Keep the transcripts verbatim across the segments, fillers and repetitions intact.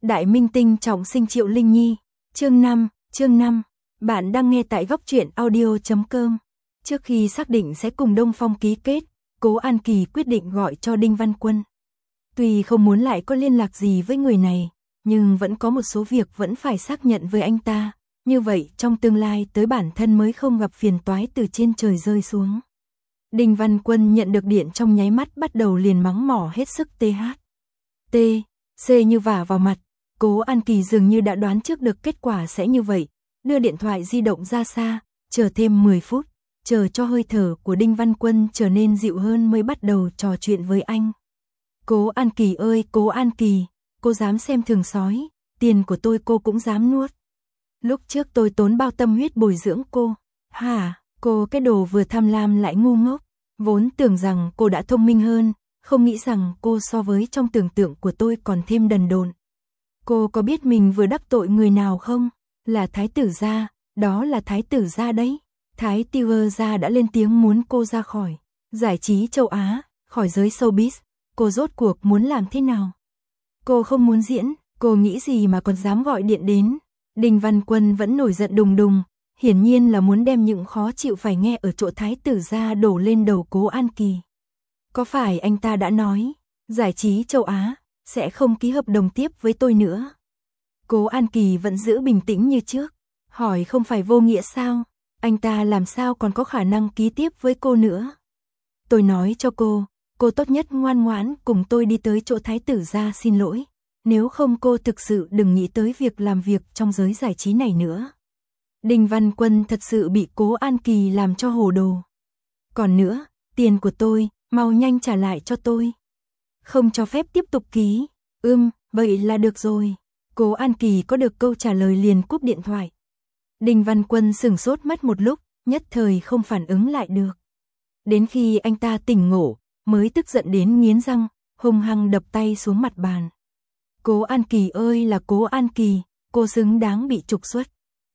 Đại minh tinh trọng sinh Triệu Linh Nhi. Chương năm, chương năm. Bạn đang nghe tại góc truyện audio chấm com. Trước khi xác định sẽ cùng Đông Phong ký kết, Cố An Kỳ quyết định gọi cho Đinh Văn Quân. Tuy không muốn lại có liên lạc gì với người này, nhưng vẫn có một số việc vẫn phải xác nhận với anh ta. Như vậy trong tương lai tới bản thân mới không gặp phiền toái từ trên trời rơi xuống. Đinh Văn Quân nhận được điện trong nháy mắt bắt đầu liền mắng mỏ hết sức th. T, C như vả vào mặt. Cố An Kỳ dường như đã đoán trước được kết quả sẽ như vậy, đưa điện thoại di động ra xa, chờ thêm mười phút, chờ cho hơi thở của Đinh Văn Quân trở nên dịu hơn mới bắt đầu trò chuyện với anh. Cố An Kỳ ơi, Cố An Kỳ, cô dám xem thường sói, tiền của tôi cô cũng dám nuốt. Lúc trước tôi tốn bao tâm huyết bồi dưỡng cô. Hả, cô cái đồ vừa tham lam lại ngu ngốc, vốn tưởng rằng cô đã thông minh hơn, không nghĩ rằng cô so với trong tưởng tượng của tôi còn thêm đần độn. Cô có biết mình vừa đắc tội người nào không? Là Thái tử gia, đó là Thái tử gia đấy. Thái Tiger gia đã lên tiếng muốn cô ra khỏi giải trí châu Á, khỏi giới showbiz. Cô rốt cuộc muốn làm thế nào? Cô không muốn diễn, cô nghĩ gì mà còn dám gọi điện đến? Đinh Văn Quân vẫn nổi giận đùng đùng, hiển nhiên là muốn đem những khó chịu phải nghe ở chỗ Thái tử gia đổ lên đầu Cố An Kỳ. Có phải anh ta đã nói, giải trí châu Á sẽ không ký hợp đồng tiếp với tôi nữa? Cố An Kỳ vẫn giữ bình tĩnh như trước, hỏi không phải vô nghĩa sao? Anh ta làm sao còn có khả năng ký tiếp với cô nữa? Tôi nói cho cô, cô tốt nhất ngoan ngoãn cùng tôi đi tới chỗ Thái tử gia xin lỗi. Nếu không cô thực sự đừng nghĩ tới việc làm việc trong giới giải trí này nữa. Đinh Văn Quân thật sự bị Cố An Kỳ làm cho hồ đồ. Còn nữa, tiền của tôi, mau nhanh trả lại cho tôi. Không cho phép tiếp tục ký. Ưm, vậy là được rồi. Cố An Kỳ có được câu trả lời liền cúp điện thoại. Đinh Văn Quân sửng sốt mất một lúc, nhất thời không phản ứng lại được. Đến khi anh ta tỉnh ngộ, mới tức giận đến nghiến răng, hung hăng đập tay xuống mặt bàn. Cố An Kỳ ơi là Cố An Kỳ, cô xứng đáng bị trục xuất.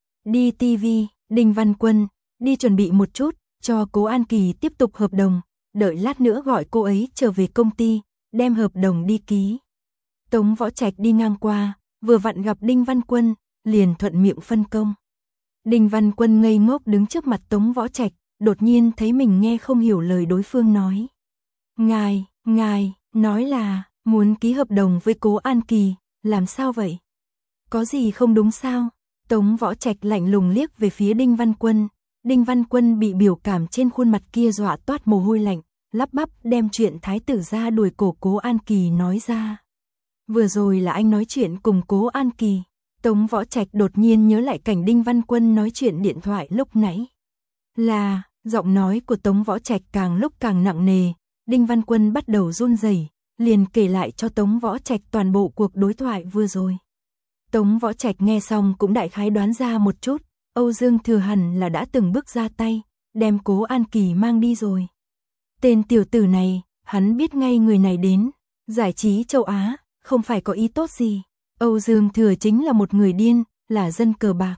Đi ti vi, Đinh Văn Quân, đi chuẩn bị một chút, cho Cố An Kỳ tiếp tục hợp đồng, đợi lát nữa gọi cô ấy trở về công ty, đem hợp đồng đi ký. Tống Võ Trạch đi ngang qua, vừa vặn gặp Đinh Văn Quân, liền thuận miệng phân công. Đinh Văn Quân ngây ngốc đứng trước mặt Tống Võ Trạch, đột nhiên thấy mình nghe không hiểu lời đối phương nói. Ngài, ngài, nói là muốn ký hợp đồng với Cố An Kỳ, làm sao vậy? Có gì không đúng sao? Tống Võ Trạch lạnh lùng liếc về phía Đinh Văn Quân. Đinh Văn Quân bị biểu cảm trên khuôn mặt kia dọa toát mồ hôi lạnh, lắp bắp đem chuyện Thái tử gia đuổi cổ Cố An Kỳ nói ra. Vừa rồi là anh nói chuyện cùng Cố An Kỳ. Tống Võ Trạch đột nhiên nhớ lại cảnh Đinh Văn Quân nói chuyện điện thoại lúc nãy. Là, giọng nói của Tống Võ Trạch càng lúc càng nặng nề, Đinh Văn Quân bắt đầu run rẩy, liền kể lại cho Tống Võ Trạch toàn bộ cuộc đối thoại vừa rồi. Tống Võ Trạch nghe xong cũng đại khái đoán ra một chút, Âu Dương Thừa hẳn là đã từng bước ra tay, đem Cố An Kỳ mang đi rồi. Tên tiểu tử này, hắn biết ngay người này đến, giải trí châu Á, không phải có ý tốt gì. Âu Dương Thừa chính là một người điên, là dân cờ bạc.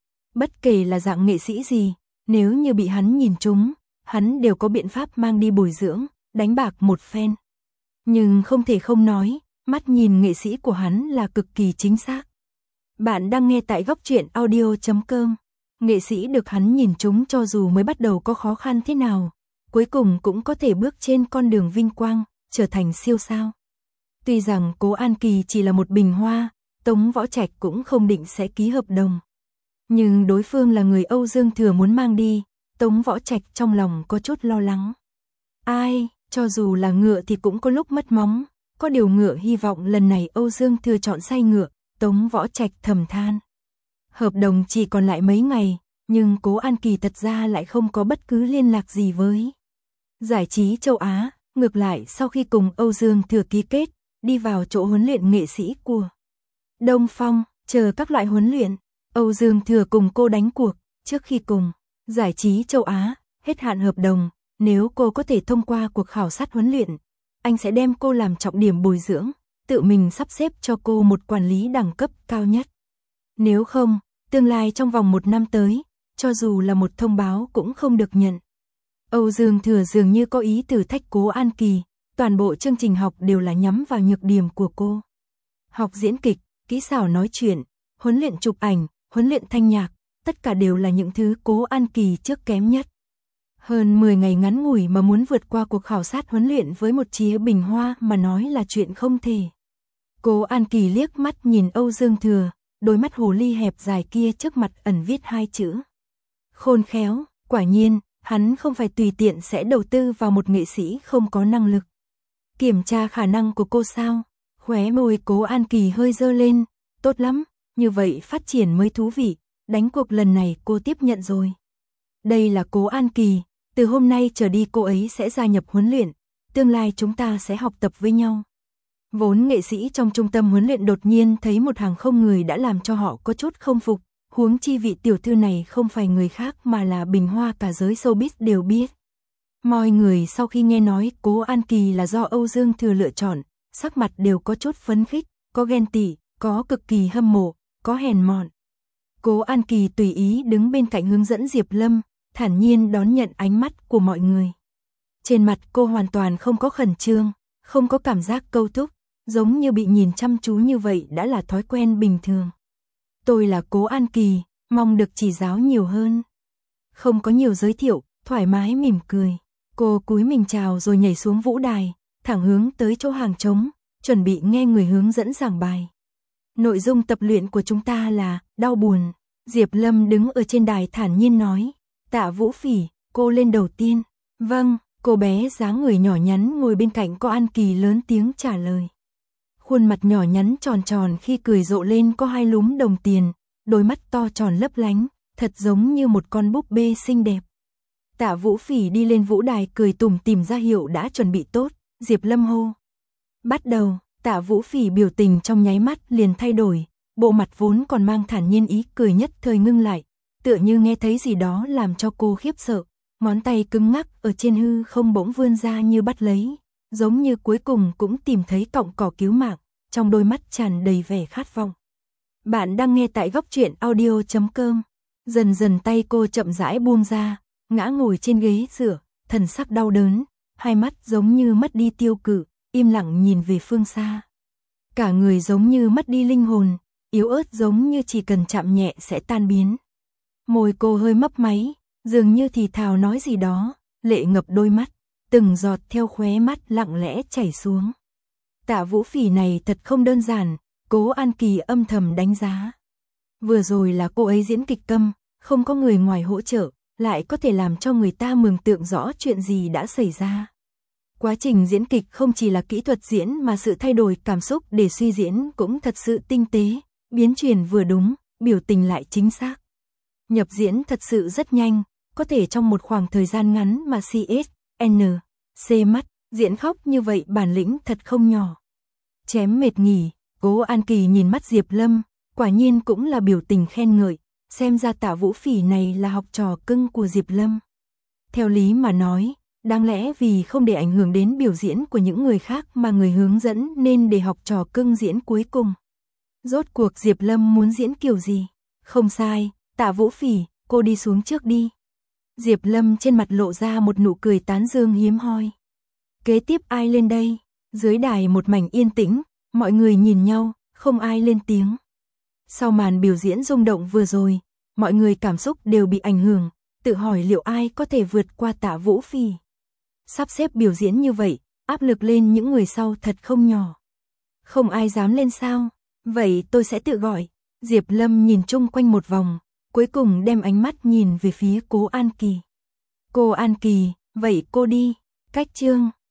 Bất kể là dạng nghệ sĩ gì, nếu như bị hắn nhìn trúng, hắn đều có biện pháp mang đi bồi dưỡng, đánh bạc một phen. Nhưng không thể không nói, mắt nhìn nghệ sĩ của hắn là cực kỳ chính xác. Bạn đang nghe tại góc truyện audio chấm com. Nghệ sĩ được hắn nhìn trúng cho dù mới bắt đầu có khó khăn thế nào, cuối cùng cũng có thể bước trên con đường vinh quang, trở thành siêu sao. Tuy rằng Cố An Kỳ chỉ là một bình hoa, Tống Võ Trạch cũng không định sẽ ký hợp đồng. Nhưng đối phương là người Âu Dương Thừa muốn mang đi, Tống Võ Trạch trong lòng có chút lo lắng. Ai, cho dù là ngựa thì cũng có lúc mất móng, có điều ngựa hy vọng lần này Âu Dương Thừa chọn sai ngựa, Tống Võ Trạch thầm than. Hợp đồng chỉ còn lại mấy ngày, nhưng Cố An Kỳ thật ra lại không có bất cứ liên lạc gì với giải trí châu Á, ngược lại sau khi cùng Âu Dương Thừa ký kết, đi vào chỗ huấn luyện nghệ sĩ của Đông Phong, chờ các loại huấn luyện, Âu Dương Thừa cùng cô đánh cuộc, trước khi cùng giải trí châu Á, hết hạn hợp đồng, nếu cô có thể thông qua cuộc khảo sát huấn luyện, anh sẽ đem cô làm trọng điểm bồi dưỡng, tự mình sắp xếp cho cô một quản lý đẳng cấp cao nhất. Nếu không, tương lai trong vòng một năm tới, cho dù là một thông báo cũng không được nhận. Âu Dương Thừa dường như có ý thử thách Cố An Kỳ, toàn bộ chương trình học đều là nhắm vào nhược điểm của cô. Học diễn kịch, kỹ xảo nói chuyện, huấn luyện chụp ảnh, huấn luyện thanh nhạc, tất cả đều là những thứ Cố An Kỳ trước kém nhất. Hơn mười ngày ngắn ngủi mà muốn vượt qua cuộc khảo sát huấn luyện với một chía bình hoa mà nói là chuyện không thể. Cố An Kỳ liếc mắt nhìn Âu Dương Thừa, đôi mắt hồ ly hẹp dài kia trước mặt ẩn viết hai chữ. Khôn khéo, quả nhiên, hắn không phải tùy tiện sẽ đầu tư vào một nghệ sĩ không có năng lực. Kiểm tra khả năng của cô sao? Khóe môi Cố An Kỳ hơi dơ lên, tốt lắm, như vậy phát triển mới thú vị, đánh cuộc lần này cô tiếp nhận rồi. Đây là Cố An Kỳ, từ hôm nay trở đi cô ấy sẽ gia nhập huấn luyện, tương lai chúng ta sẽ học tập với nhau. Vốn nghệ sĩ trong trung tâm huấn luyện đột nhiên thấy một hàng không người đã làm cho họ có chút không phục, huống chi vị tiểu thư này không phải người khác mà là bình hoa cả giới showbiz đều biết. Mọi người sau khi nghe nói Cố An Kỳ là do Âu Dương Thừa lựa chọn, sắc mặt đều có chút phấn khích, có ghen tị, có cực kỳ hâm mộ, có hèn mọn. Cố An Kỳ tùy ý đứng bên cạnh hướng dẫn Diệp Lâm, thản nhiên đón nhận ánh mắt của mọi người. Trên mặt cô hoàn toàn không có khẩn trương, không có cảm giác câu thúc, giống như bị nhìn chăm chú như vậy đã là thói quen bình thường. Tôi là Cố An Kỳ, mong được chỉ giáo nhiều hơn. Không có nhiều giới thiệu, thoải mái mỉm cười. Cô cúi mình chào rồi nhảy xuống vũ đài, thẳng hướng tới chỗ hàng trống, chuẩn bị nghe người hướng dẫn giảng bài. Nội dung tập luyện của chúng ta là đau buồn. Diệp Lâm đứng ở trên đài thản nhiên nói. Tạ Vũ Phỉ, cô lên đầu tiên. Vâng, cô bé dáng người nhỏ nhắn ngồi bên cạnh Cố An Kỳ lớn tiếng trả lời. Khuôn mặt nhỏ nhắn tròn tròn khi cười rộ lên có hai lúm đồng tiền, đôi mắt to tròn lấp lánh, thật giống như một con búp bê xinh đẹp. Tạ Vũ Phỉ đi lên vũ đài cười tủm tỉm ra hiệu đã chuẩn bị tốt, Diệp Lâm hô. Bắt đầu, Tạ Vũ Phỉ biểu tình trong nháy mắt liền thay đổi, bộ mặt vốn còn mang thản nhiên ý cười nhất thời ngưng lại, tựa như nghe thấy gì đó làm cho cô khiếp sợ, ngón tay cứng ngắc ở trên hư không bỗng vươn ra như bắt lấy, giống như cuối cùng cũng tìm thấy cọng cỏ cứu mạng, trong đôi mắt tràn đầy vẻ khát vọng. Bạn đang nghe tại góc truyện audio chấm com. Dần dần tay cô chậm rãi buông ra, ngã ngồi trên ghế dựa, thần sắc đau đớn, hai mắt giống như mất đi tiêu cự, im lặng nhìn về phương xa. Cả người giống như mất đi linh hồn, yếu ớt giống như chỉ cần chạm nhẹ sẽ tan biến. Môi cô hơi mấp máy, dường như thì thào nói gì đó, lệ ngập đôi mắt, từng giọt theo khóe mắt lặng lẽ chảy xuống. Tạ Vũ Phỉ này thật không đơn giản, Cố An Kỳ âm thầm đánh giá. Vừa rồi là cô ấy diễn kịch câm, không có người ngoài hỗ trợ, lại có thể làm cho người ta mường tượng rõ chuyện gì đã xảy ra. Quá trình diễn kịch không chỉ là kỹ thuật diễn mà sự thay đổi cảm xúc để suy diễn cũng thật sự tinh tế, biến chuyển vừa đúng, biểu tình lại chính xác. Nhập diễn thật sự rất nhanh, có thể trong một khoảng thời gian ngắn mà xê ét en xê mắt, diễn khóc như vậy bản lĩnh thật không nhỏ. Chém mệt nghỉ, Cố An Kỳ nhìn mắt Diệp Lâm, quả nhiên cũng là biểu tình khen ngợi, xem ra Tạ Vũ Phỉ này là học trò cưng của Diệp Lâm. Theo lý mà nói, đáng lẽ vì không để ảnh hưởng đến biểu diễn của những người khác mà người hướng dẫn nên để học trò cưng diễn cuối cùng. Rốt cuộc Diệp Lâm muốn diễn kiểu gì? Không sai, Tạ Vũ Phỉ, cô đi xuống trước đi. Diệp Lâm trên mặt lộ ra một nụ cười tán dương hiếm hoi. Kế tiếp ai lên đây? Dưới đài một mảnh yên tĩnh, mọi người nhìn nhau, không ai lên tiếng. Sau màn biểu diễn rung động vừa rồi, mọi người cảm xúc đều bị ảnh hưởng, tự hỏi liệu ai có thể vượt qua Tạ Vũ Phỉ. Sắp xếp biểu diễn như vậy, áp lực lên những người sau thật không nhỏ. Không ai dám lên sao? Vậy tôi sẽ tự gọi. Diệp Lâm nhìn chung quanh một vòng, cuối cùng đem ánh mắt nhìn về phía Cố An Kỳ. Cô An Kỳ, vậy cô đi. Cách chương